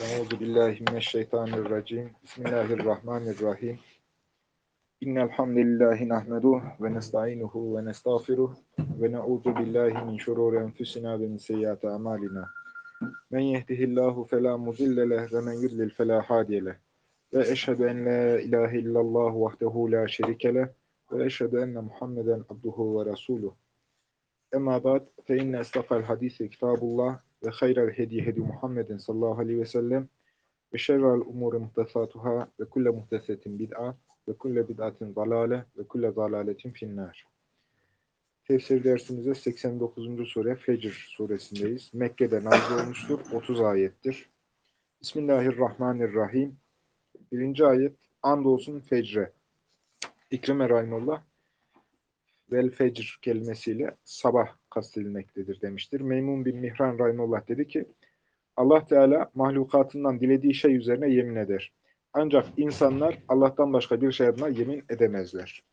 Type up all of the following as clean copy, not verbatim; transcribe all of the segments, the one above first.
Euzu billahi mineşşeytanirracim. Bismillahirrahmanirrahim. İnnel hamdelellahi nahmeduhu ve nestainuhu ve nestağfiruh ve na'udzu billahi min şururi enfusina ve min seyyiati amalina. Men yehdihillahu fela mudille leh ve men yudlil fela hadiye leh. Ve eşhedü en la ilahe illallah vahdehu la şerike leh ve eşhedü enne Muhammeden abduhu ve resuluh. Emma ba'd fe inne estaqal hadisi kitabullah ve hayral hedi hedi Muhammedin sallallahu aleyhi ve sellem ve şerrel umuri muhtesatuhâ ve kulle muhtesetin bid'a ve kulle bid'atin dalâle ve kulle dalâletin finnâr. Tefsir dersimize 89. sure Fecr suresindeyiz. Mekke'de nazil olmuştur. 30 ayettir. Bismillahirrahmanirrahim. 1. ayet. Andolsun fecre. İkrime rahimullah vel fecr kelimesiyle sabah kastedilmektedir demiştir. Meymun bin Mihran rahimullah dedi ki Allah Teala mahlukatından dilediği şey üzerine yemin eder. Ancak insanlar Allah'tan başka bir şey adına yemin edemezler.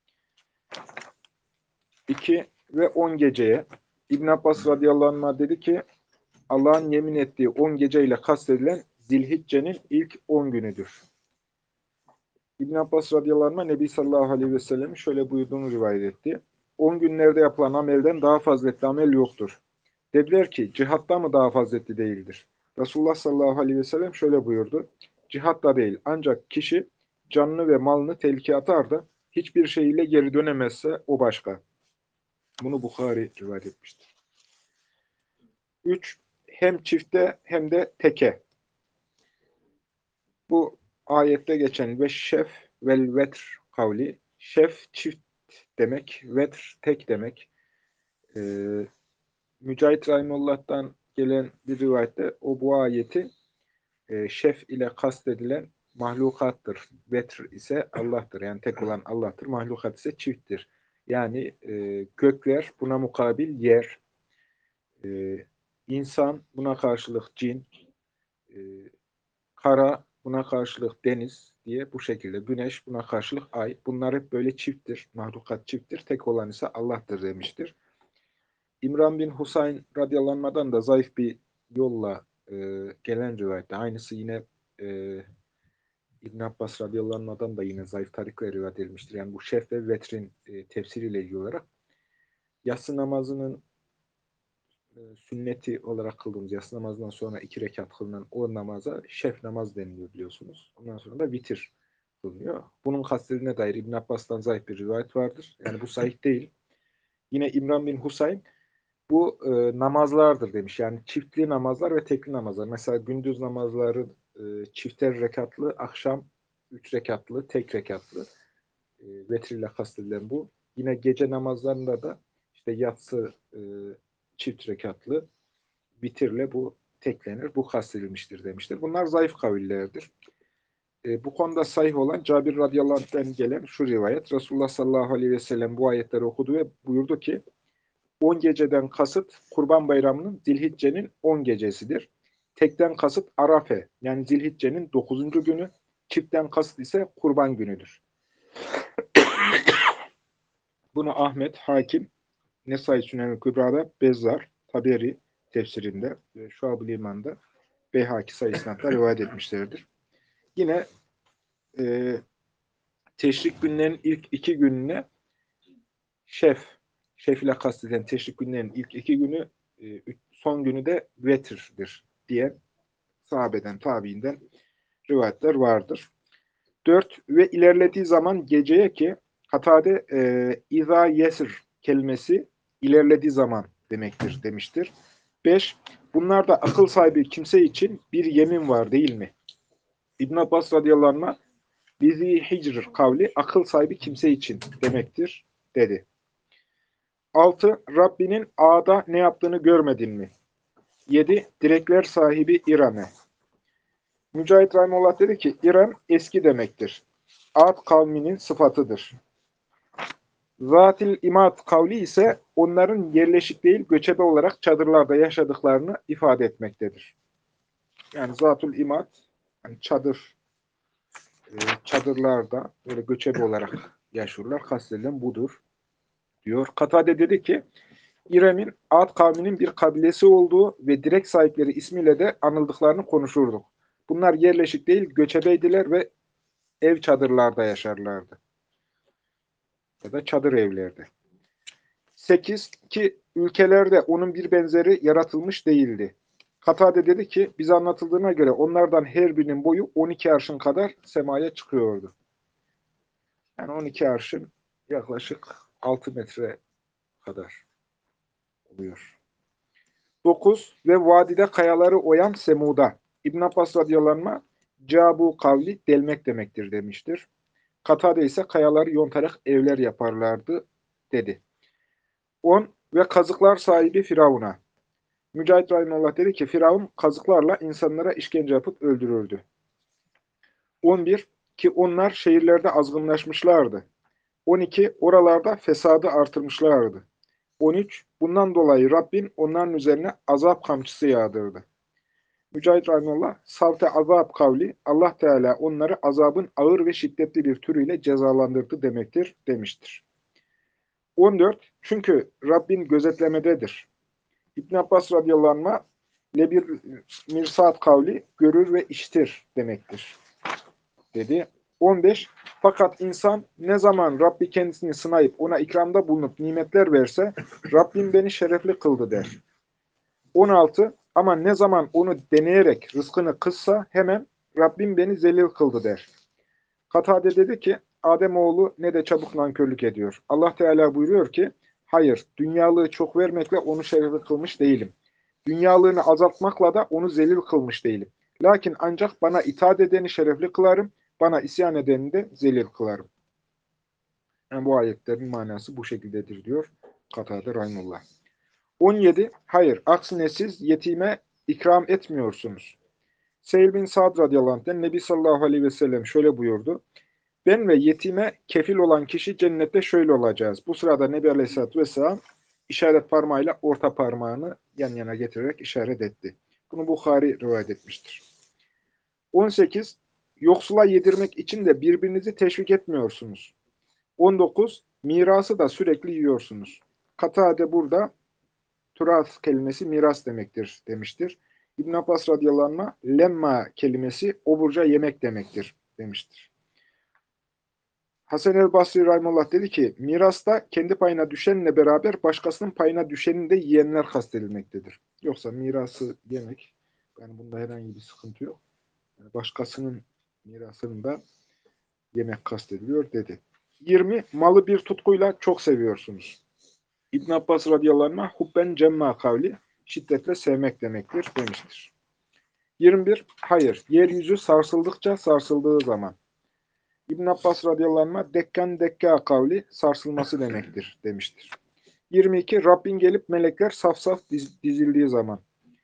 2 ve 10 geceye İbn Abbas radıyallahu anh dedi ki Allah'ın yemin ettiği 10 geceyle kastedilen Zilhicce'nin ilk 10 günüdür. İbn Abbas radıyallahu anh Nebi sallallahu aleyhi ve sellem'in şöyle buyurduğunu rivayet etti. 10 günlerde yapılan amelden daha faziletli amel yoktur. Dediler ki cihatta mı daha faziletli değildir? Resulullah sallallahu aleyhi ve sellem şöyle buyurdu. Cihat da değil ancak kişi canını ve malını tehlikeye atar da hiçbir şeyiyle geri dönemezse o başka. Bunu Bukhari rivayet etmiştir. 3. Hem çifte hem de teke. Bu ayette geçen ve şef vel vetr kavli. Şef çift demek, vetr tek demek. Mücahit Rahimullah'tan gelen bir rivayette bu ayeti şef ile kastedilen mahlukattır. Vetr ise Allah'tır. Yani tek olan Allah'tır. Mahlukat ise çifttir. Yani gökler buna mukabil yer, insan buna karşılık cin, kara buna karşılık deniz diye bu şekilde. Güneş buna karşılık ay. Bunlar hep böyle çifttir. Mahlukat çifttir. Tek olan ise Allah'tır demiştir. İmran bin Husayn radıyallahu anh'dan da zayıf bir yolla gelen rivayette. Aynısı yine İbn Abbas radıyallahu anh'dan da yine zayıf tarikle rivayet edilmiştir. Yani bu şef ve vetrin tefsiriyle ilgili olarak yatsı namazının sünneti olarak kıldığımız yatsı namazından sonra 2 rekat kılınan o namaza şef namaz deniliyor biliyorsunuz. Ondan sonra da vitir kılınıyor. Bunun kastedildiğine dair İbn Abbas'tan zayıf bir rivayet vardır. Yani bu sahih değil. Yine İmran bin Husayn bu namazlardır demiş. Yani çiftli namazlar ve tekli namazlar. Mesela gündüz namazları çifter rekatlı, akşam 3 rekatlı, tek rekatlı. Vetriyle kastedilen bu. Yine gece namazlarında da işte yatsı çift rekatlı, vitirle bu teklenir. Bu kastedilmiştir demiştir. Bunlar zayıf kavillerdir. Bu konuda sahih olan Cabir radıyallahu anh'ten gelen şu rivayet. Resulullah sallallahu aleyhi ve sellem bu ayetleri okudu ve buyurdu ki 10 geceden kasıt Kurban Bayramı'nın Zilhicce'nin 10 gecesidir. Tekten kasıt Arafe yani Zilhicce'nin 9. günü. Çiftten kasıt ise Kurban günüdür. Bunu Ahmet, Hakim, Nesai Sünen-i Kübra'da, Bezzar, Taberi tefsirinde ve Şuab-ı İman'da Beyhaki sayısında rivayet etmişlerdir. Yine teşrik günlerinin ilk 2 gününe şef ile kastedilen teşrik günlerinin ilk 2 günü, son günü de vetirdir diye sahabeden, tabiinden rivayetler vardır. 4. Ve ilerlediği zaman geceye ki Katade İza yesir kelimesi ilerlediği zaman demektir demiştir. 5. Bunlarda akıl sahibi kimse için bir yemin var değil mi? İbn Abbas radıyallahu anh bizi hicr kavli akıl sahibi kimse için demektir dedi. 6. Rabbinin A'da ne yaptığını görmedin mi? 7. Direkler sahibi İrem'e. Mücahit Rahimullah dedi ki İrem eski demektir. Ad kavminin sıfatıdır. Zatil imad kavli ise onların yerleşik değil göçebe olarak çadırlarda yaşadıklarını ifade etmektedir. Yani zatul imad yani çadırlarda böyle göçebe olarak yaşıyorlar. Kastedilen budur diyor. Katade dedi ki İrem'in Ad kavminin bir kabilesi olduğu ve direk sahipleri ismiyle de anıldıklarını konuşurduk. Bunlar yerleşik değil, göçebeydiler ve ev çadırlarda yaşarlardı. Ya da çadır evlerde. 8. Ki ülkelerde onun bir benzeri yaratılmış değildi. Katade dedi ki, bize anlatıldığına göre onlardan her birinin boyu 12 arşın kadar semaya çıkıyordu. Yani 12 arşın yaklaşık 6 metre kadar oluyor. 9. Ve vadide kayaları oyan Semud'a. İbn Abbas radıyallahu anh, Cabu kavli delmek demektir demiştir. Katade ise kayaları yontarak evler yaparlardı dedi. 10. Ve kazıklar sahibi Firavun'a. Mücahit Rahimullah dedi ki Firavun kazıklarla insanlara işkence yapıp öldürürdü. 11. Ki onlar şehirlerde azgınlaşmışlardı. 12. Oralarda fesadı artırmışlardı. 13. Bundan dolayı Rabbin onların üzerine azap kamçısı yağdırdı. Mücahit Rahimullah, savte azap kavli, Allah Teala onları azabın ağır ve şiddetli bir türüyle cezalandırdı demektir, demiştir. 14. Çünkü Rabbin gözetlemededir. İbn Abbas radıyallahu anh'a lebir mirsat kavli, görür ve iştir demektir, dedi. 15. Fakat insan ne zaman Rabbi kendisini sınayıp ona ikramda bulunup nimetler verse, Rabbim beni şerefli kıldı der. 16. Ama ne zaman onu deneyerek rızkını kıssa hemen Rabbim beni zelil kıldı der. Katade dedi ki Ademoğlu ne de çabuk nankörlük ediyor. Allah Teala buyuruyor ki hayır dünyalığı çok vermekle onu şerefli kılmış değilim. Dünyalığını azaltmakla da onu zelil kılmış değilim. Lakin ancak bana itaat edeni şerefli kılarım, bana isyan edeni de zelil kılarım. Yani bu ayetlerin manası bu şekildedir diyor Katade Rahimullah. 17. Hayır, aksine siz yetime ikram etmiyorsunuz. Seyyid bin Sa'd radıyallahu anh'ten Nebi sallallahu aleyhi ve sellem şöyle buyurdu. Ben ve yetime kefil olan kişi cennette şöyle olacağız. Bu sırada Nebi aleyhissalatü vesselam işaret parmağıyla orta parmağını yan yana getirerek işaret etti. Bunu Bukhari rivayet etmiştir. 18. Yoksula yedirmek için de birbirinizi teşvik etmiyorsunuz. 19. Mirası da sürekli yiyorsunuz. Katade burada turas kelimesi miras demektir demiştir. İbn Abbas radıyallahu anh'a lemma kelimesi oburca yemek demektir demiştir. Hasan el-Basri rahimullah dedi ki mirasta kendi payına düşenle beraber başkasının payına düşeni de yiyenler kastedilmektedir. Yoksa mirası yemek, yani bunda herhangi bir sıkıntı yok. Yani başkasının mirasını da yemek kastediliyor dedi. 20. Malı bir tutkuyla çok seviyorsunuz. İbn Abbas radıyallahu anh hubben cemma kavli şiddetle sevmek demektir demiştir. 21. Hayır, yeryüzü sarsıldıkça sarsıldığı zaman. İbn Abbas radıyallahu anh dekkan dekka kavli sarsılması demektir demiştir. 22. Rabbin gelip melekler saf saf dizildiği zaman.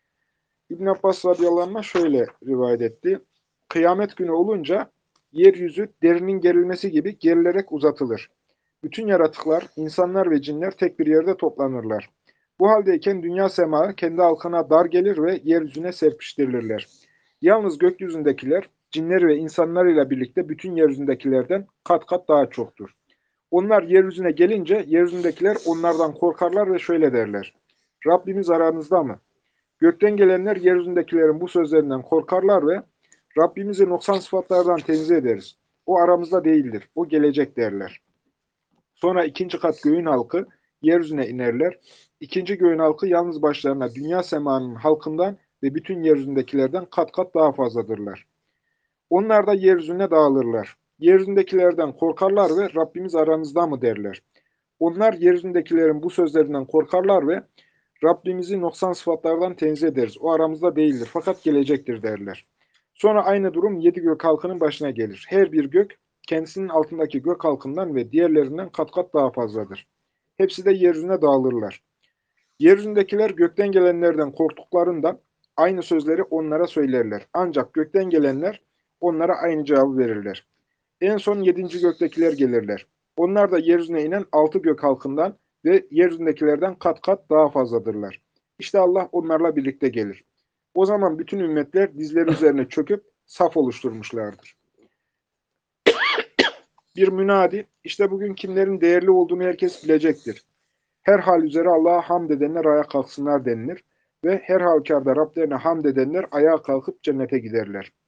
İbn Abbas radıyallahu anh şöyle rivayet etti. Kıyamet günü olunca yeryüzü derinin gerilmesi gibi gerilerek uzatılır. Bütün yaratıklar, insanlar ve cinler tek bir yerde toplanırlar. Bu haldeyken dünya semağı kendi halkına dar gelir ve yeryüzüne serpiştirilirler. Yalnız gökyüzündekiler, cinler ve insanlarıyla birlikte bütün yeryüzündekilerden kat kat daha çoktur. Onlar yeryüzüne gelince yeryüzündekiler onlardan korkarlar ve şöyle derler. Rabbimiz aranızda mı? Gökten gelenler yeryüzündekilerin bu sözlerinden korkarlar ve Rabbimizi noksan sıfatlardan tenzih ederiz. O aramızda değildir, o gelecek derler. Sonra ikinci kat göğün halkı yeryüzüne inerler. İkinci göğün halkı yalnız başlarına dünya semanın halkından ve bütün yeryüzündekilerden kat kat daha fazladırlar. Onlar da yeryüzüne dağılırlar. Yeryüzündekilerden korkarlar ve Rabbimiz aranızda mı derler. Onlar yeryüzündekilerin bu sözlerinden korkarlar ve Rabbimizi noksan sıfatlardan tenzih ederiz. O aramızda değildir fakat gelecektir derler. Sonra aynı durum 7 gök halkının başına gelir. Her bir gök kendisinin altındaki gök halkından ve diğerlerinden kat kat daha fazladır. Hepsi de yeryüzüne dağılırlar. Yeryüzündekiler gökten gelenlerden korktuklarından aynı sözleri onlara söylerler. Ancak gökten gelenler onlara aynı cevabı verirler. En son 7. göktekiler gelirler. Onlar da yeryüzüne inen 6 gök halkından ve yeryüzündekilerden kat kat daha fazladırlar. İşte Allah onlarla birlikte gelir. O zaman bütün ümmetler dizleri üzerine çöküp saf oluşturmuşlardır. Bir münadi, işte bugün kimlerin değerli olduğunu herkes bilecektir. Her hal üzere Allah'a hamd edenler ayağa kalksınlar denilir ve her halükarda Rablerine hamd edenler ayağa kalkıp cennete giderler.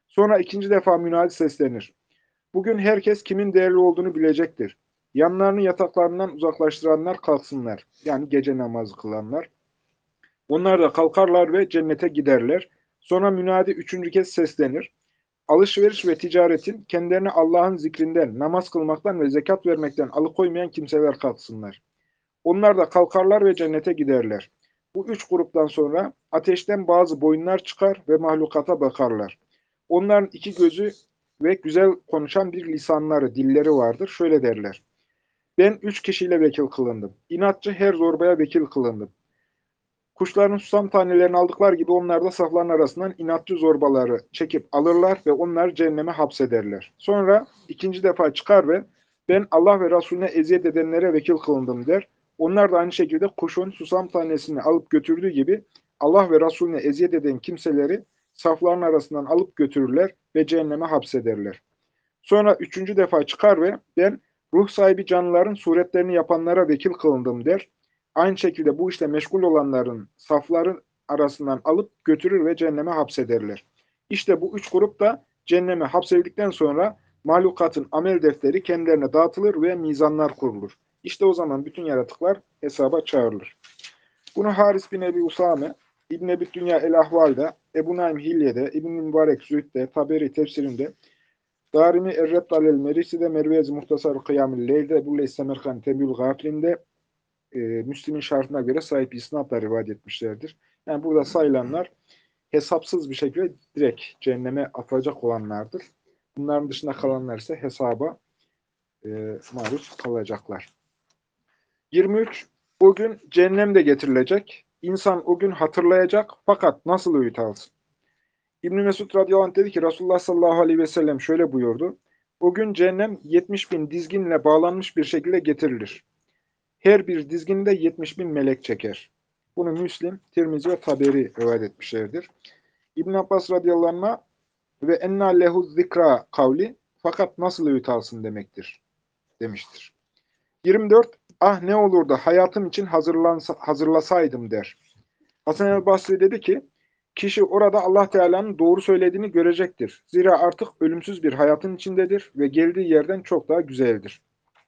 Sonra ikinci defa münadi seslenir. Bugün herkes kimin değerli olduğunu bilecektir. Yanlarını yataklarından uzaklaştıranlar kalksınlar. Yani gece namazı kılanlar. Onlar da kalkarlar ve cennete giderler. Sonra münadi üçüncü kez seslenir. Alışveriş ve ticaretin kendilerini Allah'ın zikrinden, namaz kılmaktan ve zekat vermekten alıkoymayan kimseler kalksınlar. Onlar da kalkarlar ve cennete giderler. Bu üç gruptan sonra ateşten bazı boyunlar çıkar ve mahlukata bakarlar. Onların iki gözü ve güzel konuşan bir lisanları, dilleri vardır. Şöyle derler. Ben üç kişiyle vekil kılındım. İnatçı her zorbaya vekil kılındım. Kuşların susam tanelerini aldıklar gibi onlar da safların arasından inatçı zorbaları çekip alırlar ve onları cehenneme hapsederler. Sonra ikinci defa çıkar ve ben Allah ve Resulüne eziyet edenlere vekil kılındım der. Onlar da aynı şekilde kuşun susam tanesini alıp götürdüğü gibi Allah ve Resulüne eziyet eden kimseleri safların arasından alıp götürürler ve cehenneme hapsederler. Sonra üçüncü defa çıkar ve ben ruh sahibi canlıların suretlerini yapanlara vekil kılındım der. Aynı şekilde bu işle meşgul olanların safların arasından alıp götürür ve cehenneme hapsederler. İşte bu üç grup da cehenneme hapsedildikten sonra mahlukatın amel defteri kendilerine dağıtılır ve mizanlar kurulur. İşte o zaman bütün yaratıklar hesaba çağrılır. Bunu Haris bin Ebi Usame, İbn-i Ebi Dünya el-Ahval'da, Ebu Naim Hilye'de, İbn-i Mübarek Zühd'de, Taberi tefsirinde, Darimi Er-Redd alel-Merisi'de, Mervezi Muhtasar-ı Kıyam-ı Leyl'de, Ebu Leys Semerkani Tebül Gaflin'de Müslim'in şartına göre sahip isnatla rivayet etmişlerdir. Yani burada sayılanlar hesapsız bir şekilde direkt cehenneme atılacak olanlardır. Bunların dışında kalanlar ise hesaba maruz kalacaklar. 23. O gün cehennem de getirilecek. İnsan o gün hatırlayacak fakat nasıl öğüt alsın? İbn-i Mesud radıyallahu anh dedi ki Resulullah sallallahu aleyhi ve sellem şöyle buyurdu. O gün cehennem 70 bin dizginle bağlanmış bir şekilde getirilir. Her bir dizginde 70 bin melek çeker. Bunu Müslim, Tirmizi ve Taberi rivayet etmişlerdir. İbn Abbas radıyallahu anh ve enna lehu zikra kavli fakat nasıl öğüt alsın demektir demiştir. 24. Ah ne olur da hayatım için hazırlasaydım der. Hasan el-Basri dedi ki kişi orada Allah Teala'nın doğru söylediğini görecektir. Zira artık ölümsüz bir hayatın içindedir ve geldiği yerden çok daha güzeldir.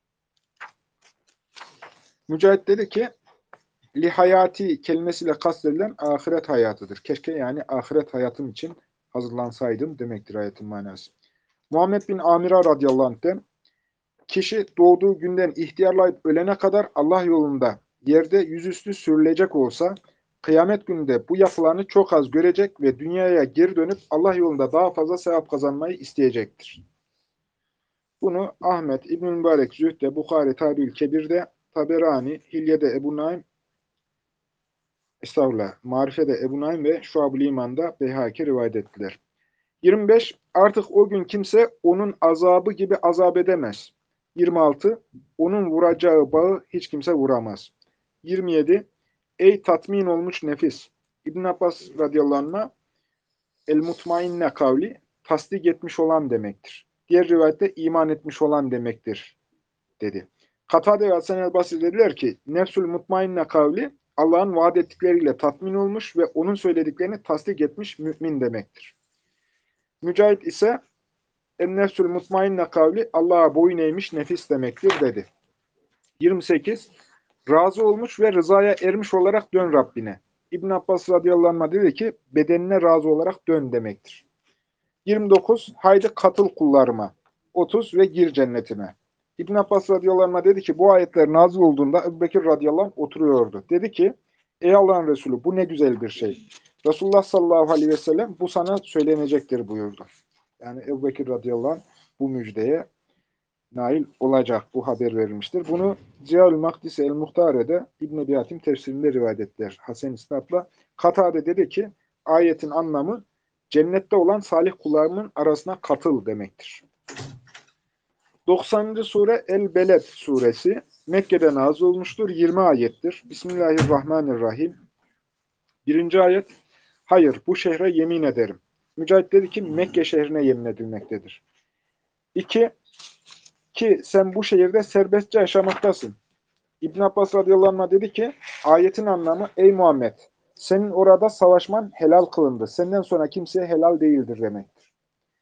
Mücahit dedi ki lihayati kelimesiyle kastedilen ahiret hayatıdır. Keşke yani ahiret hayatım için hazırlansaydım demektir ayetin manası. Muhammed bin Amir'a radıyallahu anh'ten kişi doğduğu günden ihtiyarlayıp ölene kadar Allah yolunda yerde yüzüstü sürülecek olsa kıyamet gününde bu yapılarını çok az görecek ve dünyaya geri dönüp Allah yolunda daha fazla sevap kazanmayı isteyecektir. Bunu Ahmet İbn-i Mübarek Zühd'de, Bukhari Tarih-ül Kebir'de, Taberani, Hilye'de Ebu Naim, Marife'de Ebu Naim ve Şuab-ül İman'da Beyhaki rivayet ettiler. 25. Artık o gün kimse onun azabı gibi azap edemez. 26. Onun vuracağı bağı hiç kimse vuramaz. 27. Ey tatmin olmuş nefis! İbn Abbas radıyallahu anh'a el-mutmainne kavli tasdik etmiş olan demektir. Diğer rivayette iman etmiş olan demektir dedi. Katade ve Hasan el-Basri dediler ki nefsül mutmainne kavli Allah'ın vaat ettikleriyle tatmin olmuş ve onun söylediklerini tasdik etmiş mümin demektir. Mücahit ise en-nefsül mutmainne kavli Allah'a boyun eğmiş nefis demektir dedi. 28. Razı olmuş ve rızaya ermiş olarak dön Rabbine. İbn Abbas radıyallahu anh dedi ki bedenine razı olarak dön demektir. 29. Haydi katıl kullarıma. 30. Ve gir cennetime. İbn Abbas radıyallahu anh dedi ki bu ayetler nazil olduğunda Ebu Bekir radıyallahu anh oturuyordu. Dedi ki ey Allah'ın Resulü bu ne güzel bir şey. Resulullah sallallahu aleyhi ve sellem bu sana söylenecektir buyurdu. Yani Ebu Bekir radıyallahu anh bu müjdeye nail olacak. Bu haber verilmiştir. Bunu Ziyaül Makdisi el-Muhtare'de İbn-i Ebi Hatim tefsirinde rivayet ettiler. Hasen İsnat'la. Katade dedi ki ayetin anlamı cennette olan salih kullarımın arasına katıl demektir. 90. sure El-Beled suresi Mekke'de nazil olmuştur. 20 ayettir. Bismillahirrahmanirrahim. 1. ayet hayır bu şehre yemin ederim. Mücahit dedi ki Mekke şehrine yemin edilmektedir. 2. Ki sen bu şehirde serbestçe yaşamaktasın. İbn Abbas radıyallahu anh dedi ki ayetin anlamı ey Muhammed senin orada savaşman helal kılındı. Senden sonra kimseye helal değildir demektir.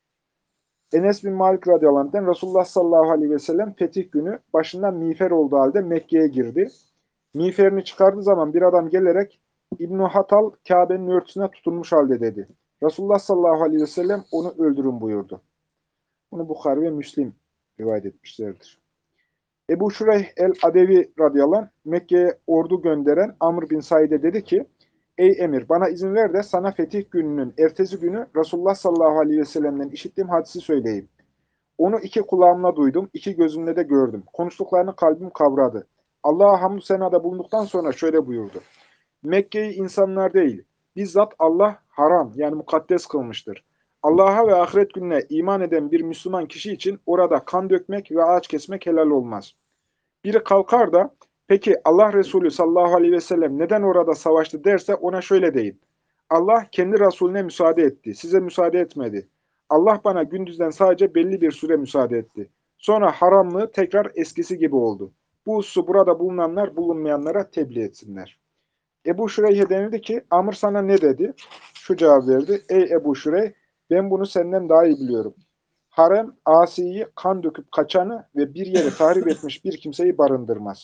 Enes bin Malik radıyallahu anh'ten Resulullah sallallahu aleyhi ve sellem fetih günü başından miğfer olduğu halde Mekke'ye girdi. Miğferini çıkardığı zaman bir adam gelerek İbn-i Hatal Kabe'nin örtüsüne tutunmuş halde dedi. Resulullah sallallahu aleyhi ve sellem onu öldürün buyurdu. Bunu Bukhari ve Müslim rivayet etmişlerdir. Ebu Şureyh el-Adevi radıyallahu anh, Mekke'ye ordu gönderen Amr bin Said'e dedi ki, ey emir bana izin ver de sana fetih gününün ertesi günü Resulullah sallallahu aleyhi ve sellem'den işittiğim hadisi söyleyeyim. Onu iki kulağımla duydum, iki gözümle de gördüm. Konuştuklarını kalbim kavradı. Allah'a hamdü senada bulunduktan sonra şöyle buyurdu. Mekke'yi insanlar değil, bizzat Allah haram yani mukaddes kılmıştır. Allah'a ve ahiret gününe iman eden bir Müslüman kişi için orada kan dökmek ve ağaç kesmek helal olmaz. Biri kalkar da, peki Allah Resulü sallallahu aleyhi ve sellem neden orada savaştı derse ona şöyle deyin. Allah kendi Resulüne müsaade etti, size müsaade etmedi. Allah bana gündüzden sadece belli bir süre müsaade etti. Sonra haramlığı tekrar eskisi gibi oldu. Bu hususu burada bulunanlar bulunmayanlara tebliğ etsinler. Ebu Şureyh'e denildi ki, Amr sana ne dedi? Şu cevap verdi, ey Ebu Şureyh, ben bunu senden daha iyi biliyorum. Harem, asiyi, kan döküp kaçanı ve bir yeri tahrip etmiş bir kimseyi barındırmaz.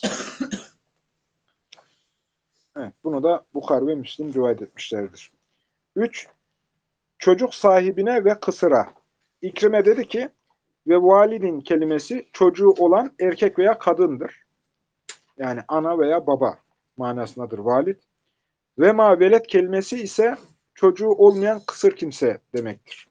Evet, bunu da Bukhari ve Müslim rivayet etmişlerdir. 3. Çocuk sahibine ve kısıra. İkrime dedi ki, ve validin kelimesi çocuğu olan erkek veya kadındır. Yani ana veya baba manasındadır valid. Ve ma velet kelimesi ise çocuğu olmayan kısır kimse demektir.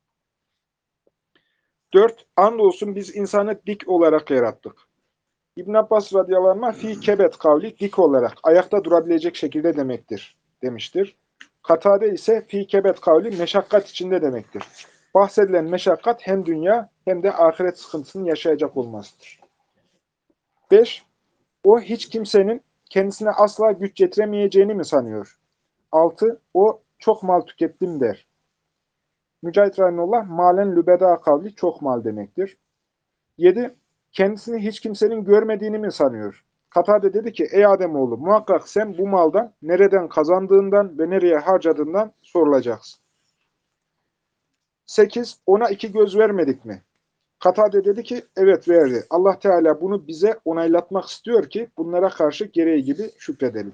4. Andolsun biz insanı dik olarak yarattık. İbn Abbas radıyallahu anh fi kebet kavli dik olarak ayakta durabilecek şekilde demektir demiştir. Katade ise fi kebet kavli meşakkat içinde demektir. Bahsedilen meşakkat hem dünya hem de ahiret sıkıntısını yaşayacak olmasıdır. 5. O hiç kimsenin kendisine asla güç yetiremeyeceğini mi sanıyor? 6. O çok mal tükettim der. Mücahit Rahimullah malen lübeda kavli çok mal demektir. 7. Kendisini hiç kimsenin görmediğini mi sanıyor? Katade dedi ki ey Ademoğlu muhakkak sen bu maldan nereden kazandığından ve nereye harcadığından sorulacaksın. 8. Ona iki göz vermedik mi? Katade dedi ki evet verdi. Allah Teala bunu bize onaylatmak istiyor ki bunlara karşı gereği gibi şükredelim.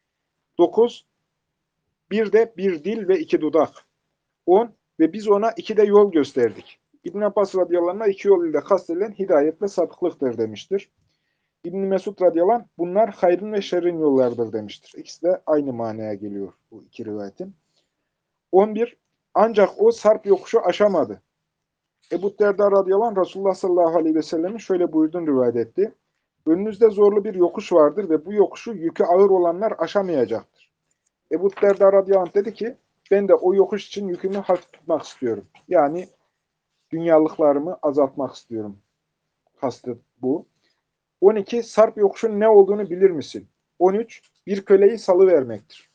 9. Bir de bir dil ve iki dudak. 10. Ve biz ona iki de yol gösterdik. İbn Abbas radıyallahu anh'a iki yol ile kastedilen hidayet ve sapıklıktır demiştir. İbn Mesud radıyallahu anh, bunlar hayrın ve şerrin yollardır demiştir. İkisi de aynı manaya geliyor bu iki rivayetin. 11. Ancak o sarp yokuşu aşamadı. Ebu Derda radıyallahu anh Resulullah sallallahu aleyhi ve sellemin şöyle buyurduğunu rivayet etti. Önünüzde zorlu bir yokuş vardır ve bu yokuşu yükü ağır olanlar aşamayacaktır. Ebu Derda radıyallahu anh dedi ki ben de o yokuş için yükümü hafif tutmak istiyorum. Yani dünyalıklarımı azaltmak istiyorum. Kastı bu. 12. Sarp yokuşun ne olduğunu bilir misin? 13. Bir köleyi salıvermektir.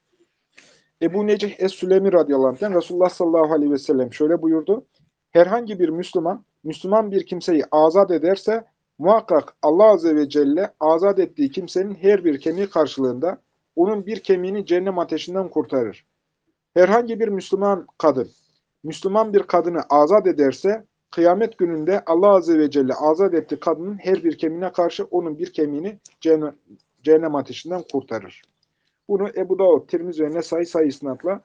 Ebu Necih Es-Sülemi radıyallahu anh'ten Resulullah sallallahu aleyhi ve sellem şöyle buyurdu. Herhangi bir Müslüman bir kimseyi azat ederse muhakkak Allah azze ve celle azat ettiği kimsenin her bir kemiği karşılığında onun bir kemiğini cehennem ateşinden kurtarır. Herhangi bir Müslüman bir kadını azat ederse kıyamet gününde Allah azze ve celle azat ettiği kadının her bir kemiğine karşı onun bir kemiğini cehennem ateşinden kurtarır. Bunu Ebu Davud, Tirmizi ve Nesai sayı isnatla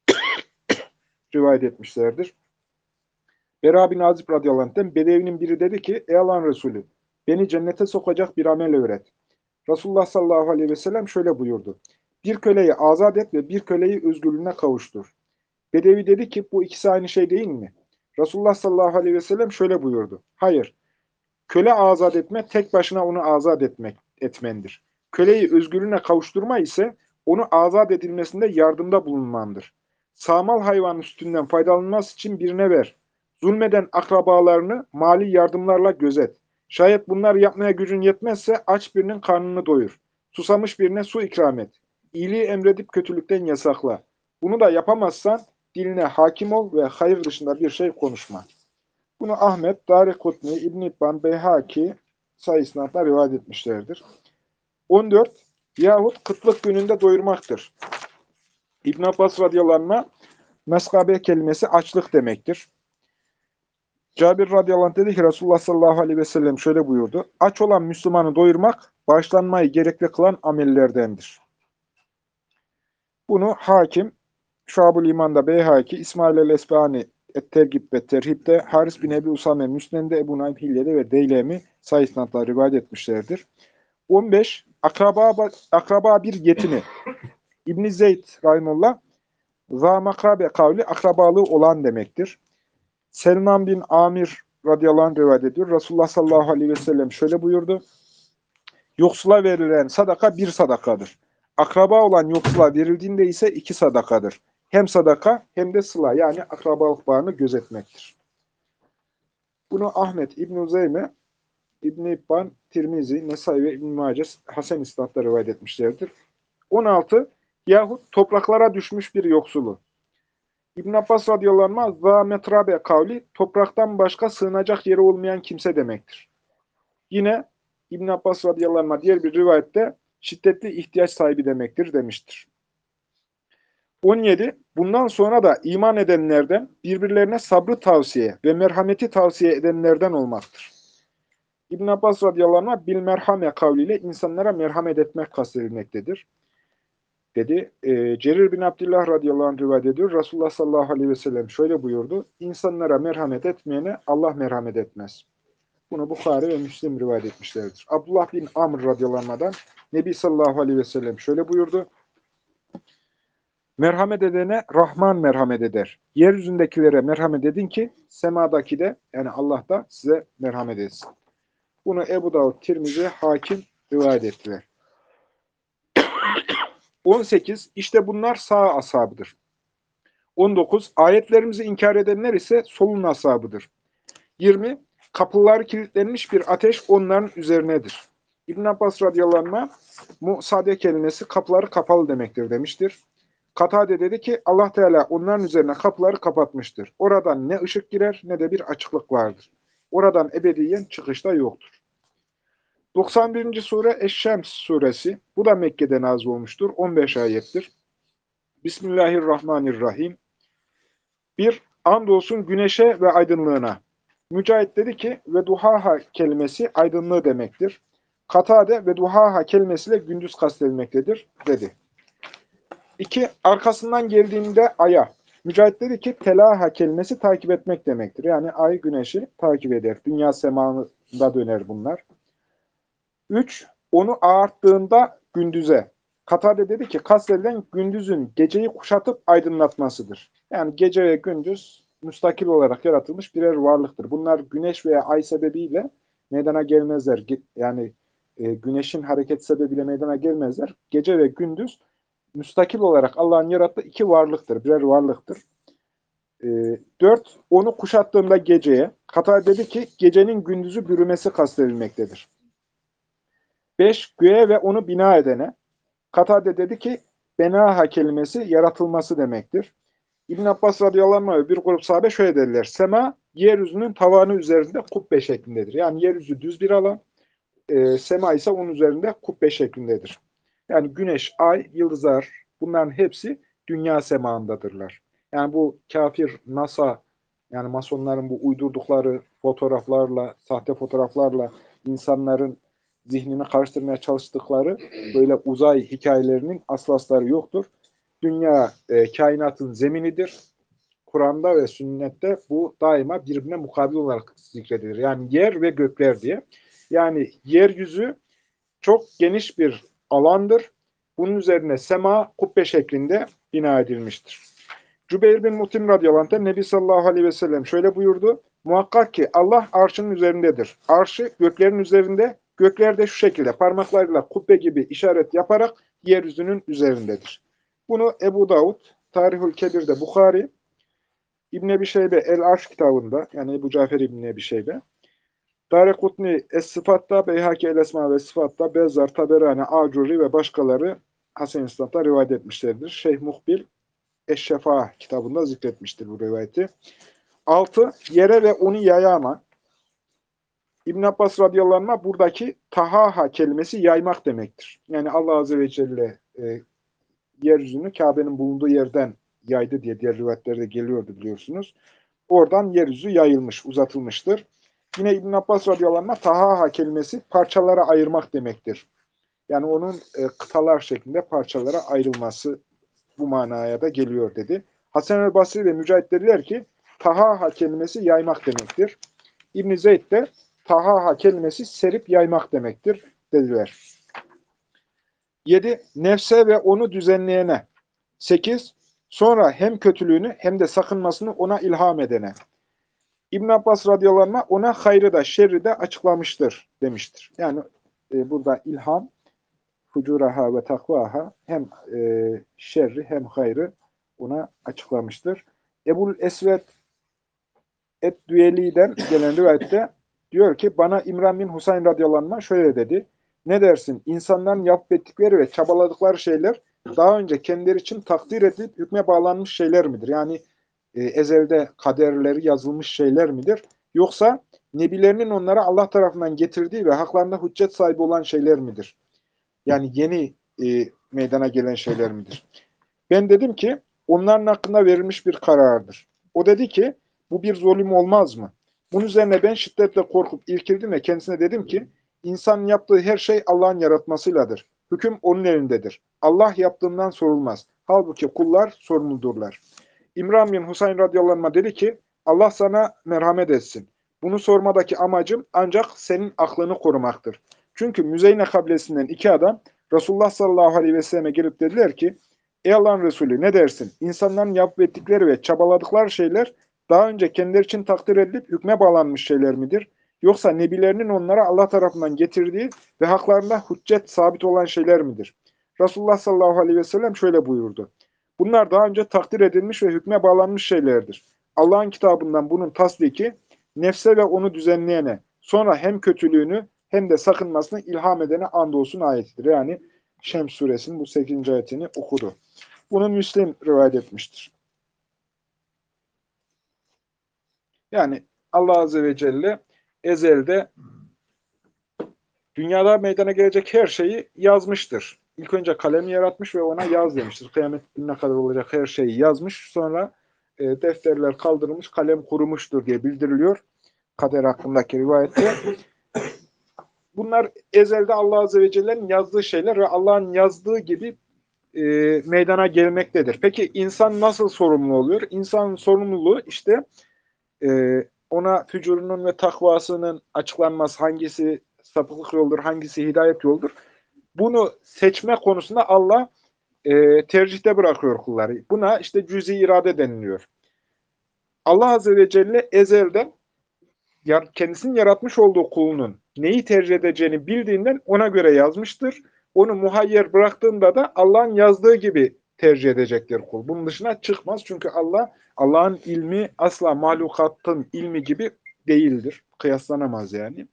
rivayet etmişlerdir. Bera bin Azib radıyallahu anh'ten Bedevinin biri dedi ki ey Allah'ın Resulü beni cennete sokacak bir amel öğret. Resulullah sallallahu aleyhi ve sellem şöyle buyurdu. Bir köleyi azat et ve bir köleyi özgürlüğüne kavuştur. Bedevi dedi ki bu ikisi aynı şey değil mi? Resulullah sallallahu aleyhi ve sellem şöyle buyurdu. Hayır, köle azat etme tek başına onu azat etmendir. Köleyi özgürlüğüne kavuşturma ise onu azat edilmesinde yardımda bulunmandır. Sağmal hayvanın sütünden faydalanması için birine ver. Zulmeden akrabalarını mali yardımlarla gözet. Şayet bunları yapmaya gücün yetmezse aç birinin karnını doyur. Susamış birine su ikram et. İyiliği emredip kötülükten yasakla. Bunu da yapamazsan diline hakim ol ve hayır dışında bir şey konuşma. Bunu Ahmet, Darikutni, İbn-i İbban, Beyhaki sayısınatla rivayet etmişlerdir. 14. Yahut kıtlık gününde doyurmaktır. İbn Abbas radıyallahu anh'a meskabe kelimesi açlık demektir. Cabir radıyallahu anh dedi ki Resulullah sallallahu aleyhi ve sellem şöyle buyurdu. Aç olan Müslümanı doyurmak, bağışlanmayı gerekli kılan amellerdendir. Bunu Hakim, Şuab-ül İman'da Beyhaki, İsmail el-Esbahani Et-Tergib ve Terhib'de, Haris bin Ebi Usame Müsnen'de, Ebu Naim Hilye'de ve Deylemi Sahih isnadla rivayet etmişlerdir. 15. Akraba bir yetimi. İbn-i Zeyd rahimullah, zâ-makrabe kavli akrabalığı olan demektir. Selman bin Amir radıyallahu anh rivayet ediyor. Resulullah sallallahu aleyhi ve sellem şöyle buyurdu. Yoksula verilen sadaka bir sadakadır. Akraba olan yoksula verildiğinde ise iki sadakadır. Hem sadaka hem de sıla yani akrabalık bağını gözetmektir. Bunu Ahmet, İbn-i Zeyme, İbn-i İbban, Tirmizi, Nesai ve İbn-i Mace Hasan isnadla rivayet etmişlerdir. 16. Yahut topraklara düşmüş bir yoksulu. İbn Abbas radıyallahu anh zâ metrabe kavli topraktan başka sığınacak yeri olmayan kimse demektir. Yine İbn Abbas radıyallahu anh diğer bir rivayette şiddetli ihtiyaç sahibi demektir demiştir. 17. Bundan sonra da iman edenlerden birbirlerine sabrı tavsiye ve merhameti tavsiye edenlerden olmaktır. İbn Abbas radıyallahu anh bil merhame kavliyle insanlara merhamet etmek kastedilmektedir. Dedi. Cerir bin Abdullah radıyallahu anh rivayet ediyor. Resulullah sallallahu aleyhi ve sellem şöyle buyurdu. İnsanlara merhamet etmeyene Allah merhamet etmez. Bunu Bukhari ve Müslim rivayet etmişlerdir. Abdullah bin Amr radıyallahu anh'dan Nebi sallallahu aleyhi ve sellem şöyle buyurdu. Merhamet edene Rahman merhamet eder. Yeryüzündekilere merhamet edin ki semadaki de yani Allah da size merhamet etsin. Bunu Ebu Davud, Tirmizi, Hakim rivayet ettiler. 18. İşte bunlar sağ ashabıdır. 19. Ayetlerimizi inkar edenler ise solun ashabıdır. 20. Kapıları kilitlenmiş bir ateş onların üzerinedir. İbn Abbas radıyallahu anh musade kelimesi kapıları kapalı demektir demiştir. Katade dedi ki Allah Teala onların üzerine kapıları kapatmıştır. Oradan ne ışık girer ne de bir açıklık vardır. Oradan ebediyen çıkışta yoktur. 91. sure Eş-Şems suresi. Bu da Mekke'de nazil olmuştur. 15 ayettir. Bismillahirrahmanirrahim. 1. Andolsun güneşe ve aydınlığına. Mücahit dedi ki ve duhaha kelimesi aydınlığı demektir. Katade ve duhaha kelimesiyle gündüz kastedilmektedir dedi. 2. Arkasından geldiğinde aya. Mücahit dedi ki telaha kelimesi takip etmek demektir. Yani ay güneşi takip eder. Dünya semağında döner bunlar. 3. Onu ağarttığında gündüze. Katade dedi ki kastedilen gündüzün geceyi kuşatıp aydınlatmasıdır. Yani gece ve gündüz müstakil olarak yaratılmış birer varlıktır. Bunlar güneş veya ay sebebiyle meydana gelmezler. Yani güneşin hareket sebebiyle meydana gelmezler. Gece ve gündüz müstakil olarak Allah'ın yarattığı iki varlıktır. Birer varlıktır. 4. Onu kuşattığında geceye. Katade dedi ki gecenin gündüzü bürümesi kastedilmektedir. 5. Göğe ve onu bina edene. Katade dedi ki benaha kelimesi yaratılması demektir. İbn Abbas radıyallahu anh ve bir grup sahabe şöyle dediler. Sema yeryüzünün tavanı üzerinde kubbe şeklindedir. Yani yeryüzü düz bir alan. Sema ise onun üzerinde kubbe şeklindedir. Yani güneş, ay, yıldızlar bunların hepsi dünya semağındadırlar. Yani bu kafir NASA yani masonların bu uydurdukları fotoğraflarla, sahte fotoğraflarla insanların zihnini karıştırmaya çalıştıkları böyle uzay hikayelerinin aslasları yoktur. Dünya kainatın zeminidir. Kur'an'da ve sünnette bu daima birbirine mukabil olarak zikredilir. Yani yer ve gökler diye. Yani yeryüzü çok geniş bir alandır. Bunun üzerine sema kubbe şeklinde bina edilmiştir. Cübeyr bin Mutim radıyallahu anh Nebi sallallahu aleyhi ve sellem şöyle buyurdu. Muhakkak ki Allah arşının üzerindedir. Arşı göklerin üzerinde, gökler de şu şekilde parmaklarıyla kubbe gibi işaret yaparak yeryüzünün üzerindedir. Bunu Ebu Davud, Tarihül Kebir'de Bukhari, İbn Ebi Şeybe El-Arş kitabında yani Ebu Cafer İbn Ebi Şeybe, Darekutni Es-Sıfat'ta, Beyhaki El-Esma ve Sıfat'ta, Bezzar, Taberani, Acuri ve başkaları Hasan-ı İslam'da rivayet etmişlerdir. Şeyh Muhbil Eş-Şefa kitabında zikretmiştir bu rivayeti. 6. Yere ve onu yayama. İbn Abbas radıyallahu anh buradaki tahaha kelimesi yaymak demektir. Yani Allah azze ve celle yeryüzünü Kabe'nin bulunduğu yerden yaydı diye diğer rivayetlerde geliyordu biliyorsunuz. oradan yeryüzü yayılmış, uzatılmıştır. Yine İbn Abbas radıyallahu anh, tahaha kelimesi parçalara ayırmak demektir. Yani onun kıtalar şeklinde parçalara ayrılması bu manaya da geliyor dedi. Hasan el Basri ve Mücahit dediler ki tahaha kelimesi yaymak demektir. İbn Zeyd de tahaha kelimesi serip yaymak demektir dediler. 7. Nefse ve onu düzenleyene. 8. Sonra hem kötülüğünü hem de sakınmasını ona ilham edene. İbn Abbas radıyallahu anh ona hayrı da şerri de açıklamıştır demiştir. Yani burada ilham, fucuraha ve takvaha hem şerri hem hayrı ona açıklamıştır. Ebul Esved Et-Düyeli'den gelen rivayette diyor ki bana İmran bin Husayn radıyallahu anh şöyle dedi. Ne dersin? İnsanların yapıp ettikleri ve çabaladıkları şeyler daha önce kendileri için takdir edilip hükme bağlanmış şeyler midir? Yani ezelde kaderleri yazılmış şeyler midir? Yoksa nebilerinin onlara Allah tarafından getirdiği ve haklarında hüccet sahibi olan şeyler midir? Yani yeni meydana gelen şeyler midir? Ben dedim ki onların hakkında verilmiş bir karardır. O dedi ki bu bir zulüm olmaz mı? Bunun üzerine ben şiddetle korkup irkildim ve kendisine dedim ki insanın yaptığı her şey Allah'ın yaratmasıyladır. Hüküm onun elindedir. Allah yaptığından sorulmaz. Halbuki kullar sorumluldurlar. İmran bin Husayn radıyallahu anh dedi ki Allah sana merhamet etsin. Bunu sormadaki amacım ancak senin aklını korumaktır. Çünkü Müzeyne kabilesinden iki adam Resulullah sallallahu aleyhi ve selleme gelip dediler ki ey Allah'ın Resulü ne dersin? İnsanların yapıp ettikleri ve çabaladıkları şeyler daha önce kendileri için takdir edilip hükme bağlanmış şeyler midir? Yoksa nebilerinin onlara Allah tarafından getirdiği ve haklarında hüccet sabit olan şeyler midir? Resulullah sallallahu aleyhi ve sellem şöyle buyurdu. Bunlar daha önce takdir edilmiş ve hükme bağlanmış şeylerdir. Allah'ın kitabından bunun tasdiki, nefse ve onu düzenleyene, sonra hem kötülüğünü hem de sakınmasını ilham edene andolsun ayetidir. Yani Şems suresinin bu 8. ayetini okudu. Bunu Müslim rivayet etmiştir. Yani Allah Azze ve Celle ezelde dünyada meydana gelecek her şeyi yazmıştır. İlk önce kalemi yaratmış ve ona yaz demiştir. Kıyamet gününe kadar olacak her şeyi yazmış. Sonra defterler kaldırılmış, kalem kurumuştur diye bildiriliyor. Kader hakkındaki rivayette. Bunlar ezelde Allah Azze ve Celle'nin yazdığı şeyler ve Allah'ın yazdığı gibi meydana gelmektedir. Peki insan nasıl sorumlu oluyor? İnsanın sorumluluğu işte ona fücurunun ve takvasının açıklanması, hangisi sapıklık yoldur, hangisi hidayet yoldur. Bunu seçme konusunda Allah tercihte bırakıyor kulları. Buna işte cüz-i irade deniliyor. Allah Azze ve Celle ezelden kendisinin yaratmış olduğu kulunun neyi tercih edeceğini bildiğinden ona göre yazmıştır. Onu muhayyer bıraktığında da Allah'ın yazdığı gibi tercih edecektir kul. Bunun dışına çıkmaz çünkü Allah'ın ilmi asla mahlukatın ilmi gibi değildir. Kıyaslanamaz yani.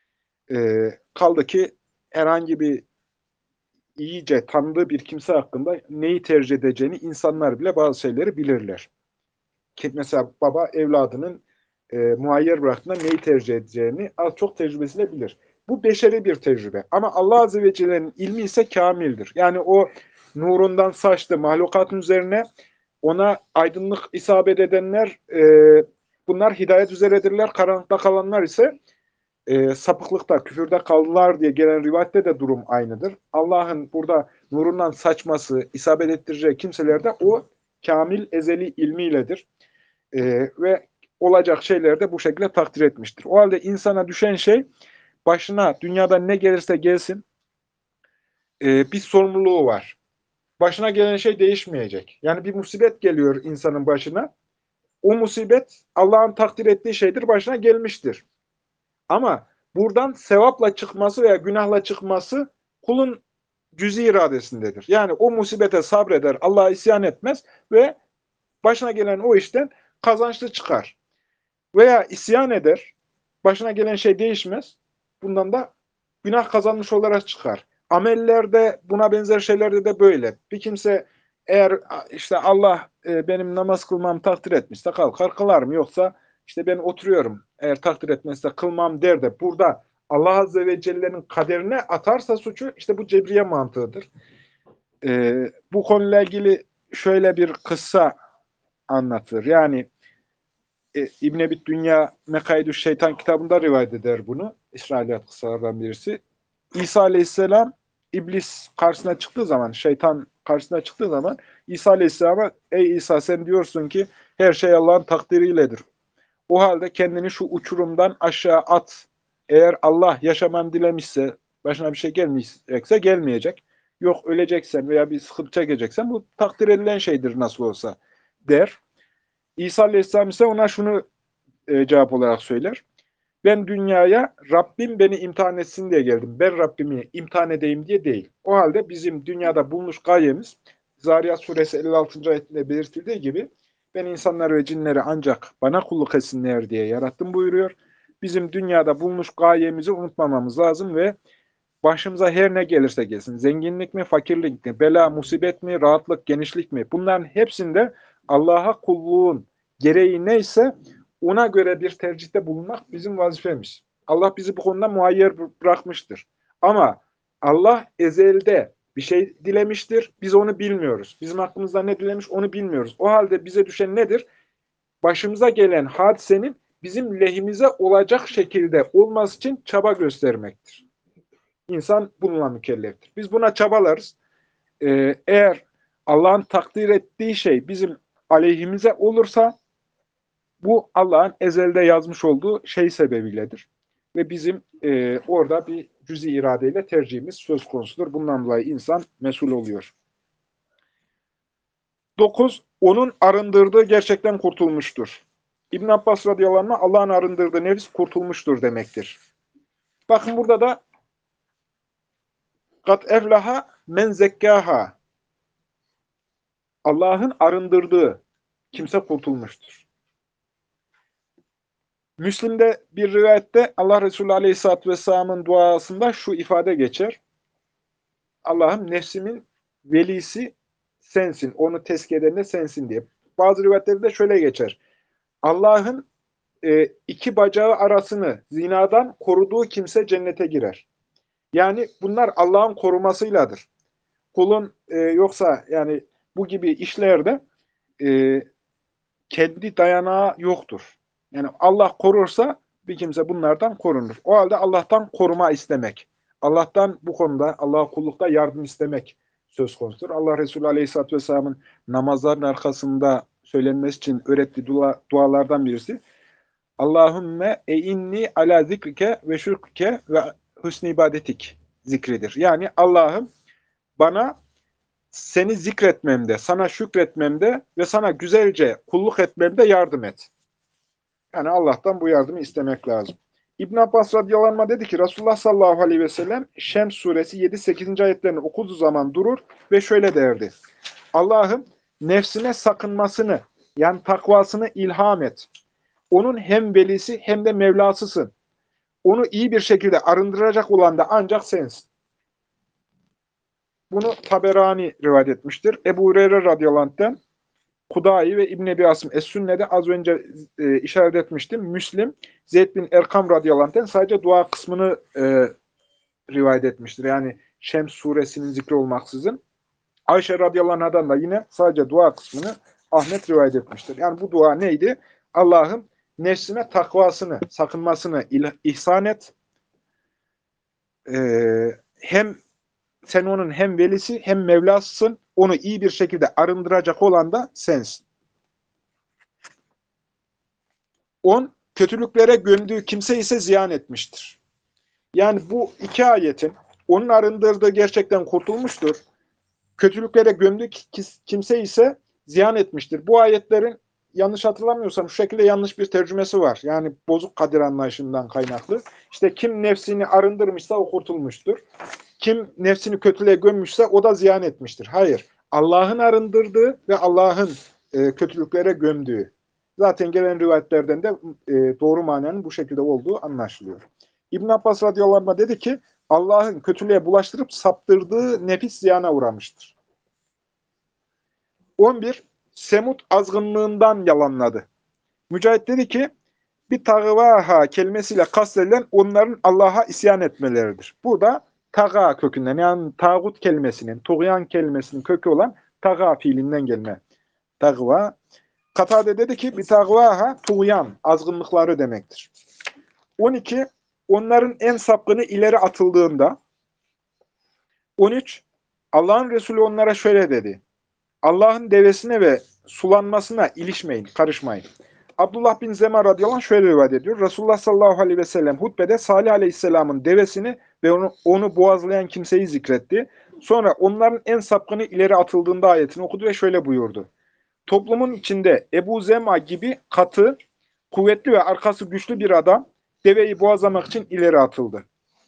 Kaldı ki herhangi bir iyice tanıdığı bir kimse hakkında neyi tercih edeceğini insanlar bile bazı şeyleri bilirler. Mesela baba evladının muayyer bıraktığında neyi tercih edeceğini az çok tecrübesiyle bilir. Bu beşeri bir tecrübe. Ama Allah Azze ve Celle'nin ilmi ise kamildir. Yani o nurundan saçtı mahlukatın üzerine ona aydınlık isabet edenler bunlar hidayet üzeredirler. Karanlıkta kalanlar ise sapıklıkta, küfürde kaldılar diye gelen rivayette de durum aynıdır. Allah'ın burada nurundan saçması, isabet ettireceği kimselerde o kamil ezeli ilmiyledir. Ve olacak şeyleri de bu şekilde takdir etmiştir. O halde insana düşen şey başına dünyada ne gelirse gelsin bir sorumluluğu var. Başına gelen şey değişmeyecek. Yani bir musibet geliyor insanın başına. O musibet Allah'ın takdir ettiği şeydir, başına gelmiştir. Ama buradan sevapla çıkması veya günahla çıkması kulun cüz-i iradesindedir. Yani o musibete sabreder, Allah'a isyan etmez ve başına gelen o işten kazançlı çıkar. Veya isyan eder, başına gelen şey değişmez, bundan da günah kazanmış olarak çıkar. Amellerde, buna benzer şeylerde de böyle. Bir kimse eğer işte Allah benim namaz kılmamı takdir etmişse kalkar kılar mı? Yoksa işte ben oturuyorum eğer takdir etmezse kılmam der de burada Allah Azze ve Celle'nin kaderine atarsa suçu işte bu cebriye mantığıdır. Bu konuyla ilgili şöyle bir kıssa anlatılır. Yani İbn Ebi Dünya Mekaidü Şeytan kitabında rivayet eder bunu. İsrailiyat kıssalardan birisi. İsa Aleyhisselam İblis karşısına çıktığı zaman, şeytan karşısına çıktığı zaman İsa Aleyhisselam'a ey İsa sen diyorsun ki her şey Allah'ın takdiriyledir. O halde kendini şu uçurumdan aşağı at. Eğer Allah yaşaman dilemişse, başına bir şey gelmeyecekse gelmeyecek. Yok öleceksen veya bir sıkıntı çekeceksen bu takdir edilen şeydir nasıl olsa der. İsa Aleyhisselam ise ona şunu cevap olarak söyler. Ben dünyaya Rabbim beni imtihan etsin diye geldim. Ben Rabbimi imtihan edeyim diye değil. O halde bizim dünyada bulmuş gayemiz Zariyat suresi 56. ayetinde belirtildiği gibi ben insanları ve cinleri ancak bana kulluk etsinler diye yarattım buyuruyor. Bizim dünyada bulmuş gayemizi unutmamamız lazım ve başımıza her ne gelirse gelsin, zenginlik mi, fakirlik mi, bela, musibet mi, rahatlık, genişlik mi, bunların hepsinde Allah'a kulluğun gereği neyse ona göre bir tercihte bulunmak bizim vazifemiz. Allah bizi bu konuda muayyer bırakmıştır. Ama Allah ezelde bir şey dilemiştir, biz onu bilmiyoruz. Bizim hakkımızda ne dilemiş onu bilmiyoruz. O halde bize düşen nedir? Başımıza gelen hadisenin bizim lehimize olacak şekilde olması için çaba göstermektir. İnsan bununla mükelleftir. Biz buna çabalarız. Eğer Allah'ın takdir ettiği şey bizim aleyhimize olursa bu Allah'ın ezelde yazmış olduğu şey sebebiyledir. Ve bizim orada bir cüz-i iradeyle tercihimiz söz konusudur. Bundan dolayı insan mesul oluyor. 9. Onun arındırdığı gerçekten kurtulmuştur. İbn Abbas radıyallahu anh Allah'ın arındırdığı nefis kurtulmuştur demektir. Bakın burada da kat eflaha men zekkaha. Allah'ın arındırdığı kimse kurtulmuştur. Müslim'de bir rivayette Allah Resulü Aleyhisselatü Vesselam'ın duasında şu ifade geçer. Allah'ım nefsimin velisi sensin, onu tezkiye eden de sensin diye. Bazı rivayetlerde şöyle geçer. Allah'ın iki bacağı arasını zinadan koruduğu kimse cennete girer. Yani bunlar Allah'ın korumasıyladır. Kulun yoksa yani bu gibi işlerde kendi dayanağı yoktur. Yani Allah korursa bir kimse bunlardan korunur. O halde Allah'tan koruma istemek, Allah'tan bu konuda Allah'a kullukta yardım istemek söz konusudur. Allah Resulü Aleyhisselatü Vesselam'ın namazların arkasında söylenmesi için öğrettiği dualardan birisi Allahümme inni ala zikrike ve şükrike ve husn ibadetik zikridir. Yani Allah'ım bana seni zikretmemde, sana şükretmemde ve sana güzelce kulluk etmemde yardım et. Yani Allah'tan bu yardımı istemek lazım. İbn Abbas radıyallahu anh dedi ki Resulullah sallallahu aleyhi ve sellem Şems suresi 7-8. ayetlerini okuduğu zaman durur ve şöyle derdi. Allah'ım nefsine sakınmasını yani takvasını ilham et. Onun hem velisi hem de Mevlasısın. Onu iyi bir şekilde arındıracak olan da ancak sensin. Bunu Taberani rivayet etmiştir. Ebu Hureyre radıyallahu anh'ten Kudayi ve İbn Ebi Asım Es-Sünne'de az önce işaret etmiştim. Müslim, Zeyd bin Erkam radıyallahu anh'ten sadece dua kısmını rivayet etmiştir. Yani Şems suresinin zikri olmaksızın. Ayşe radıyallahu anh'dan da yine sadece dua kısmını Ahmet rivayet etmiştir. Yani bu dua neydi? Allah'ım nefsime takvasını, sakınmasını ihsan et. Hem sen onun hem velisi hem Mevlasısın. Onu iyi bir şekilde arındıracak olan da sensin. 10. Kötülüklere gömdüğü kimse ise ziyan etmiştir. Yani bu iki ayetin onun arındırdığı gerçekten kurtulmuştur. Kötülüklere gömdüğü kimse ise ziyan etmiştir. Bu ayetlerin yanlış hatırlamıyorsam şu şekilde yanlış bir tercümesi var. Yani bozuk kadir anlayışından kaynaklı. İşte kim nefsini arındırmışsa o kurtulmuştur. Kim nefsini kötülüğe gömmüşse o da ziyan etmiştir. Hayır. Allah'ın arındırdığı ve Allah'ın kötülüklere gömdüğü. Zaten gelen rivayetlerden de doğru mananın bu şekilde olduğu anlaşılıyor. İbn Abbas radıyallahu anh dedi ki Allah'ın kötülüğe bulaştırıp saptırdığı nefis ziyana uğramıştır. 11. Semud azgınlığından yalanladı. Mücahit dedi ki bir tağvaha kelimesiyle kastedilen onların Allah'a isyan etmeleridir. Bu da taga kökünden yani tağut kelimesinin, tuğyan kelimesinin kökü olan taga fiilinden gelme. Tağva Katade dedi ki bitagvaha tuğyan, azgınlıkları demektir. 12. Onların en sapkını ileri atıldığında. 13. Allah'ın Resulü onlara şöyle dedi. Allah'ın devesine ve sulanmasına ilişmeyin, karışmayın. Abdullah bin Zema radıyallahu anh şöyle rivayet ediyor. Resulullah sallallahu aleyhi ve sellem hutbede Salih aleyhisselamın devesini ve onu boğazlayan kimseyi zikretti. Sonra onların en sapkını ileri atıldığında ayetini okudu ve şöyle buyurdu. Toplumun içinde Ebu Zema gibi katı, kuvvetli ve arkası güçlü bir adam deveyi boğazlamak için ileri atıldı.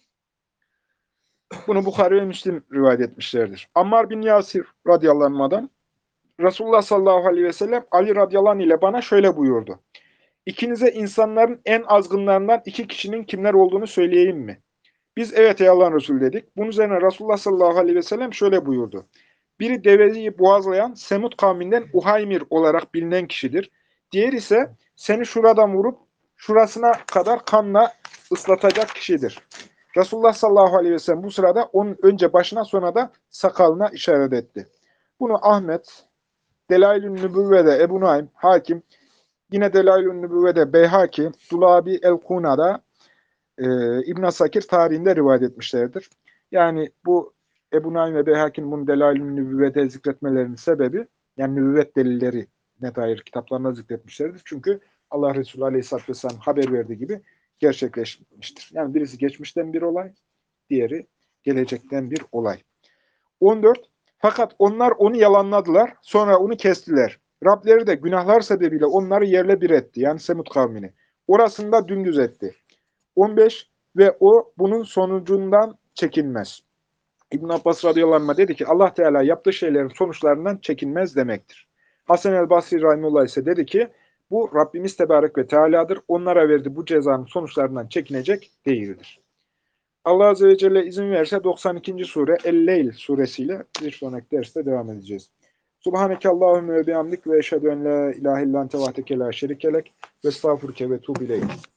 Bunu Bukhari ve Müslim rivayet etmişlerdir. Ammar bin Yasir radıyallahu anh'dan Resulullah sallallahu aleyhi ve sellem Ali radıyallahu anh ile bana şöyle buyurdu. İkinize insanların en azgınlarından iki kişinin kimler olduğunu söyleyeyim mi? Biz evet ey Allah'ın Resulü dedik. Bunun üzerine Resulullah sallallahu aleyhi ve sellem şöyle buyurdu. Biri deveyi boğazlayan Semud kavminden Uhaymir olarak bilinen kişidir. Diğer ise seni şuradan vurup şurasına kadar kanla ıslatacak kişidir. Resulullah sallallahu aleyhi ve sellem bu sırada onun önce başına sonra da sakalına işaret etti. Bunu Ahmet, Delail-ün Nübüvve'de Ebu Nuaym, Hakim, yine Delail-ün Nübüvve'de Beyhaki, Dulabi el-Kuna'da İbn Sakir tarihinde rivayet etmişlerdir. Yani bu Ebu Nuaym ve Beyhaki'nin bunu Delail-ün Nübüvve'de zikretmelerinin sebebi, yani nübüvvet delilleri ne dair kitaplarında zikretmişlerdir. Çünkü Allah Resulü Aleyhisselatü Vesselam haber verdiği gibi gerçekleşmiştir. Yani birisi geçmişten bir olay, diğeri gelecekten bir olay. 14. Fakat onlar onu yalanladılar, sonra onu kestiler. Rableri de günahlar sebebiyle onları yerle bir etti. Yani Semud kavmini. Orasında dümdüz etti. 15. Ve o bunun sonucundan çekinmez. İbn Abbas radıyallahu anh dedi ki Allah Teala yaptığı şeylerin sonuçlarından çekinmez demektir. Hasan el-Basri rahimullah ise dedi ki bu Rabbimiz Tebarek ve Teala'dır. Onlara verdiği bu cezanın sonuçlarından çekinecek değildir. Allah Azze ve Celle izin verirse 92. sure El-Leyl suresiyle bir sonraki derste devam edeceğiz. Subhaneke Allahümme ve bihamdik ve eşhedü en la ilahe illan tevahdeke la şerikelek ve estağfurke ve tuğbileyk.